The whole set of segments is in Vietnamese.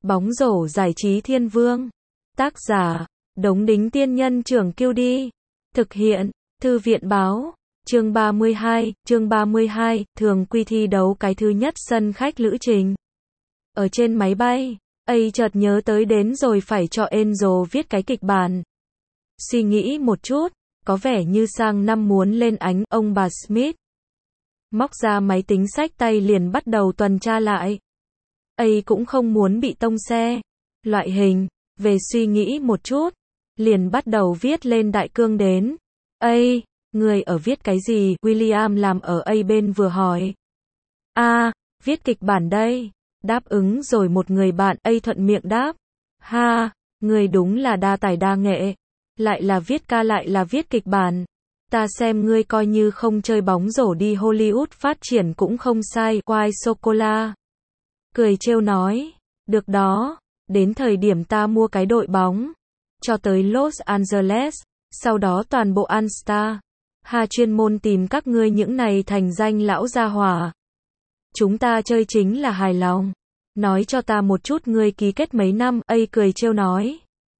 Bóng rổ giải trí thiên vương. Tác giả, Đống Đính Tiên Nhân Trưởng Kiêu Đi. Thực hiện, Thư viện Báo. Chương 32, thường quy thi đấu cái thứ nhất sân khách lữ trình. Ở trên máy bay, chợt nhớ tới đến rồi phải cho Angel viết cái kịch bản. Suy nghĩ một chút, có vẻ như sang năm muốn lên ánh, ông bà Smith móc ra máy tính xách tay liền bắt đầu tuần tra lại. Cũng không muốn bị tông xe. Loại hình, về suy nghĩ một chút, liền bắt đầu viết lên đại cương đến. Người ở viết cái gì? William làm ở bên vừa hỏi. Viết kịch bản đây. Đáp ứng rồi một người bạn, thuận miệng đáp. Người đúng là đa tài đa nghệ. Lại là viết ca lại là viết kịch bản. Ta xem ngươi coi như không chơi bóng rổ đi Hollywood phát triển cũng không sai. White Sô-cô-la cười trêu nói. Được đó, đến thời điểm ta mua cái đội bóng. Cho tới Los Angeles, sau đó toàn bộ All-Star. Chuyên môn tìm các ngươi những này thành danh lão gia hỏa. Chúng ta chơi chính là hài lòng. Nói cho ta một chút ngươi ký kết mấy năm, cười trêu nói.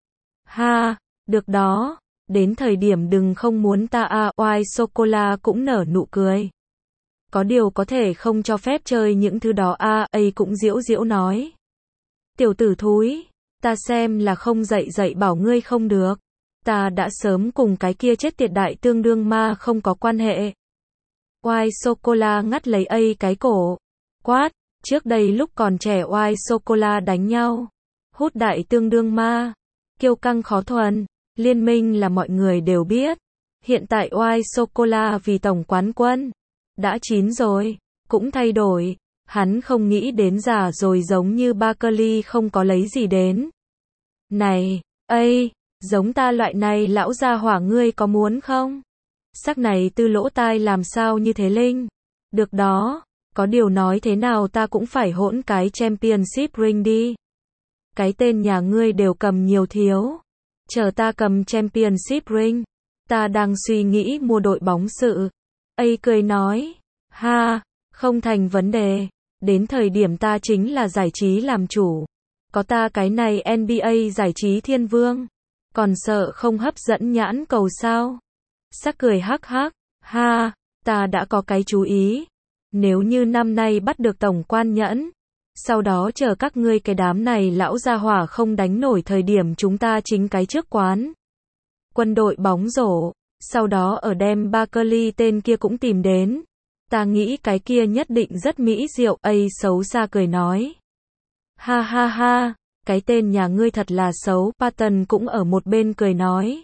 Được đó, đến thời điểm đừng không muốn ta White Sô-cô-la cũng nở nụ cười. Có điều có thể không cho phép chơi những thứ đó cũng giễu giễu nói. Tiểu tử thúi, ta xem là không dạy bảo ngươi không được. Ta đã sớm cùng cái kia chết tiệt đại tương đương ma không có quan hệ. White Sô-cô-la ngắt lấy cái cổ. Quát, trước đây lúc còn trẻ White Sô-cô-la đánh nhau. Hút đại tương đương ma. Kiêu căng khó thuần. Liên minh là mọi người đều biết. Hiện tại White Sô-cô-la vì tổng quán quân. Đã chín rồi. Cũng thay đổi. Hắn không nghĩ đến già rồi giống như Barkley không có lấy gì đến. Này, giống ta loại này lão gia hỏa ngươi có muốn không? Sắc này tư lỗ tai làm sao như thế Linh? Được đó, có điều nói thế nào ta cũng phải hỗn cái championship ring đi. Cái tên nhà ngươi đều cầm nhiều thiếu. Chờ ta cầm championship ring. Ta đang suy nghĩ mua đội bóng sự. Cười nói. Không thành vấn đề. Đến thời điểm ta chính là giải trí làm chủ. Có ta cái này NBA giải trí thiên vương. Còn sợ không hấp dẫn nhãn cầu sao? Sắc cười hắc. Ta đã có cái chú ý. Nếu như năm nay bắt được tổng quan nhẫn. Sau đó chờ các ngươi cái đám này lão gia hỏa không đánh nổi thời điểm chúng ta chính cái trước quán. Quân đội bóng rổ. Sau đó ở đem Barkley tên kia cũng tìm đến. Ta nghĩ cái kia nhất định rất mỹ diệu. Xấu xa cười nói. Cái tên nhà ngươi thật là xấu. Patton cũng ở một bên cười nói.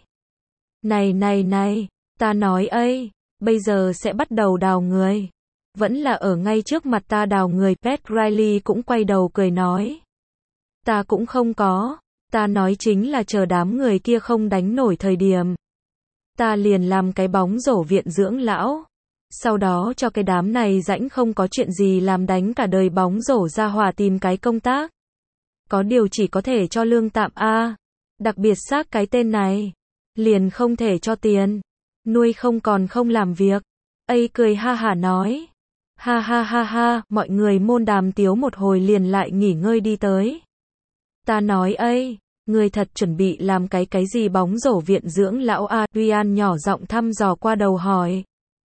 Này, ta nói bây giờ sẽ bắt đầu đào người. Vẫn là ở ngay trước mặt ta đào người. Pat Riley cũng quay đầu cười nói. Ta cũng không có. Ta nói chính là chờ đám người kia không đánh nổi thời điểm. Ta liền làm cái bóng rổ viện dưỡng lão. Sau đó cho cái đám này rãnh không có chuyện gì làm đánh cả đời bóng rổ ra hỏa tìm cái công tác. Có điều chỉ có thể cho lương tạm Đặc biệt xác cái tên này. Liền không thể cho tiền. Nuôi không còn không làm việc. Cười hả nói. Mọi người môn đàm tiếu một hồi liền lại nghỉ ngơi đi tới. Ta nói người thật chuẩn bị làm cái gì bóng rổ viện dưỡng lão Ryan nhỏ giọng thăm dò qua đầu hỏi.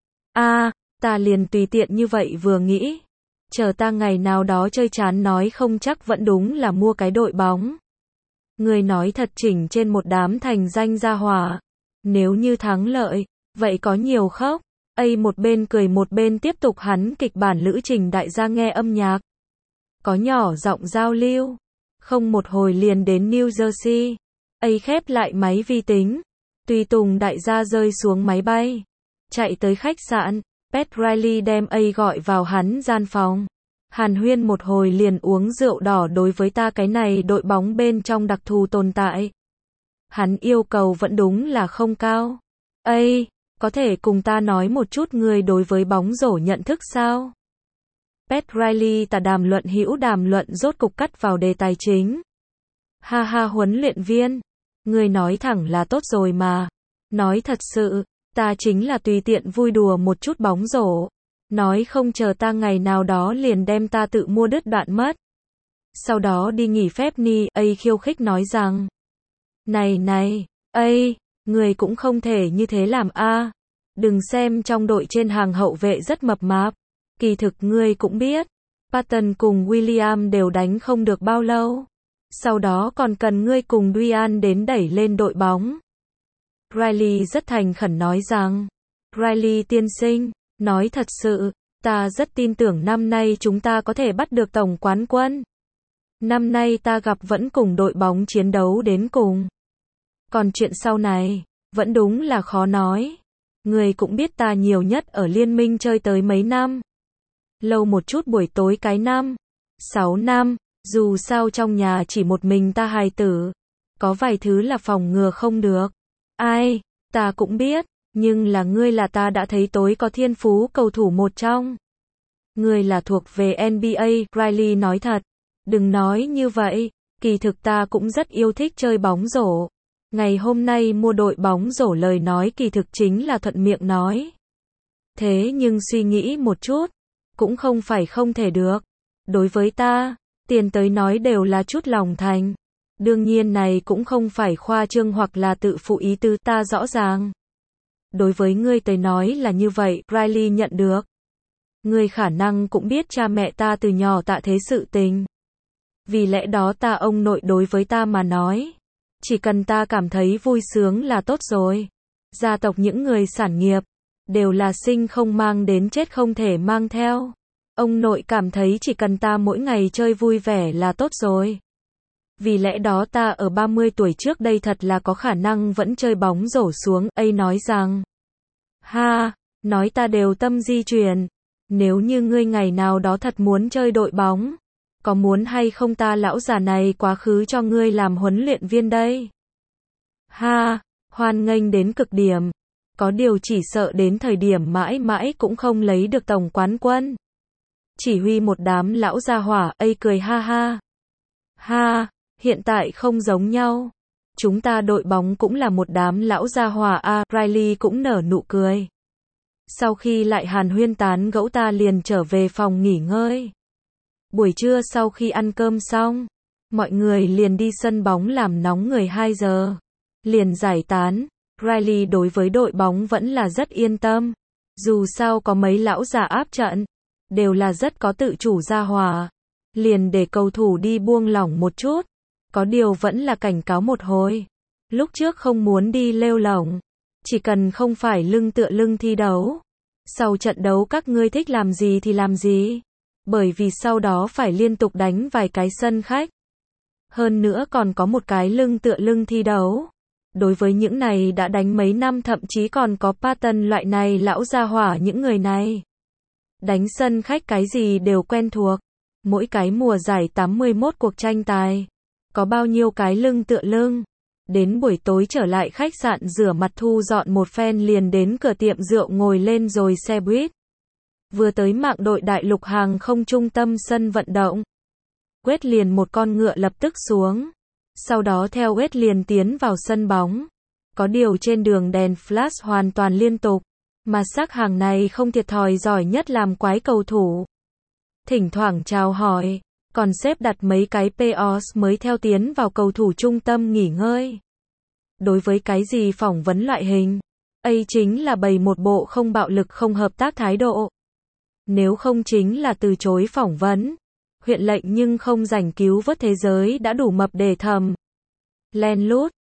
Ta liền tùy tiện như vậy vừa nghĩ. Chờ ta ngày nào đó chơi chán nói không chắc vẫn đúng là mua cái đội bóng. Người nói thật chỉnh trên một đám thành danh gia hỏa. Nếu như thắng lợi, vậy có nhiều khóc. Một bên cười một bên tiếp tục hắn kịch bản lữ trình đại gia nghe âm nhạc. Có nhỏ giọng giao lưu. Không một hồi liền đến New Jersey. Khép lại máy vi tính. Tùy tùng đại gia rơi xuống máy bay. Chạy tới khách sạn. Pat Riley đem gọi vào hắn gian phòng. Hàn huyên một hồi liền uống rượu đỏ đối với ta cái này đội bóng bên trong đặc thù tồn tại. Hắn yêu cầu vẫn đúng là không cao. Có thể cùng ta nói một chút người đối với bóng rổ nhận thức sao? Pat Riley đàm luận rốt cục cắt vào đề tài chính. Huấn luyện viên. Người nói thẳng là tốt rồi mà. Nói thật sự, ta chính là tùy tiện vui đùa một chút bóng rổ. Nói không chờ ta ngày nào đó liền đem ta tự mua đứt đoạn mất. Sau đó đi nghỉ phép ni, khiêu khích nói rằng. Này, người cũng không thể như thế làm a. Đừng xem trong đội trên hàng hậu vệ rất mập mạp. Kỳ thực ngươi cũng biết. Patton cùng William đều đánh không được bao lâu. Sau đó còn cần ngươi cùng Duan đến đẩy lên đội bóng. Riley rất thành khẩn nói rằng. Riley tiên sinh, nói thật sự, ta rất tin tưởng năm nay chúng ta có thể bắt được tổng quán quân. Năm nay ta gặp vẫn cùng đội bóng chiến đấu đến cùng. Còn chuyện sau này, vẫn đúng là khó nói. Người cũng biết ta nhiều nhất ở liên minh chơi tới mấy năm. Lâu một chút buổi tối cái 6 năm, dù sao trong nhà chỉ một mình ta hài tử. Có vài thứ là phòng ngừa không được. Ta cũng biết, nhưng là ngươi là ta đã thấy tối có thiên phú cầu thủ một trong. Ngươi là thuộc về NBA, Riley nói thật. Đừng nói như vậy, kỳ thực ta cũng rất yêu thích chơi bóng rổ. Ngày hôm nay mua đội bóng rổ lời nói kỳ thực chính là thuận miệng nói. Thế nhưng suy nghĩ một chút, cũng không phải không thể được. Đối với ta, tiền tới nói đều là chút lòng thành. Đương nhiên này cũng không phải khoa trương hoặc là tự phụ ý tứ ta rõ ràng. Đối với ngươi tới nói là như vậy, Riley nhận được. Ngươi khả năng cũng biết cha mẹ ta từ nhỏ tạ thế sự tình. Vì lẽ đó ông nội đối với ta mà nói. Chỉ cần ta cảm thấy vui sướng là tốt rồi. Gia tộc những người sản nghiệp, đều là sinh không mang đến chết không thể mang theo. Ông nội cảm thấy chỉ cần ta mỗi ngày chơi vui vẻ là tốt rồi. Vì lẽ đó ta ở 30 tuổi trước đây thật là có khả năng vẫn chơi bóng rổ xuống. Nói rằng, nói ta đều tâm di chuyển. Nếu như ngươi ngày nào đó thật muốn chơi đội bóng, có muốn hay không ta lão già này quá khứ cho ngươi làm huấn luyện viên đây? Hoan nghênh đến cực điểm. Có điều chỉ sợ đến thời điểm mãi mãi cũng không lấy được tổng quán quân. Chỉ huy một đám lão gia hỏa, cười hiện tại không giống nhau. Chúng ta đội bóng cũng là một đám lão gia hỏa Riley cũng nở nụ cười. Sau khi lại hàn huyên tán gẫu ta liền trở về phòng nghỉ ngơi. Buổi trưa sau khi ăn cơm xong, mọi người liền đi sân bóng làm nóng người 2 giờ. Liền giải tán, Riley đối với đội bóng vẫn là rất yên tâm. Dù sao có mấy lão già áp trận, đều là rất có tự chủ gia hỏa. Liền để cầu thủ đi buông lỏng một chút. Có điều vẫn là cảnh cáo một hồi. Lúc trước không muốn đi lêu lỏng. Chỉ cần không phải lưng tựa lưng thi đấu. Sau trận đấu các ngươi thích làm gì thì làm gì. Bởi vì sau đó phải liên tục đánh vài cái sân khách. Hơn nữa còn có một cái lưng tựa lưng thi đấu. Đối với những này đã đánh mấy năm thậm chí còn có Patton loại này lão gia hỏa những người này. Đánh sân khách cái gì đều quen thuộc. Mỗi cái mùa giải 81 cuộc tranh tài. Có bao nhiêu cái lưng tựa lưng. Đến buổi tối trở lại khách sạn rửa mặt thu dọn một phen liền đến cửa tiệm rượu ngồi lên rồi xe buýt. Vừa tới mạng đội đại lục hàng không trung tâm sân vận động. Quét liền một con ngựa lập tức xuống. Sau đó theo Quét liền tiến vào sân bóng. Có điều trên đường đèn flash hoàn toàn liên tục. Mà xác hàng này không thiệt thòi giỏi nhất làm quái cầu thủ. Thỉnh thoảng chào hỏi. Còn xếp đặt mấy cái POS mới theo tiến vào cầu thủ trung tâm nghỉ ngơi. Đối với cái gì phỏng vấn loại hình, chính là bày một bộ không bạo lực không hợp tác thái độ. Nếu không chính là từ chối phỏng vấn. Huyện lệnh nhưng không rảnh cứu vớt thế giới đã đủ mập để thầm. Len lút,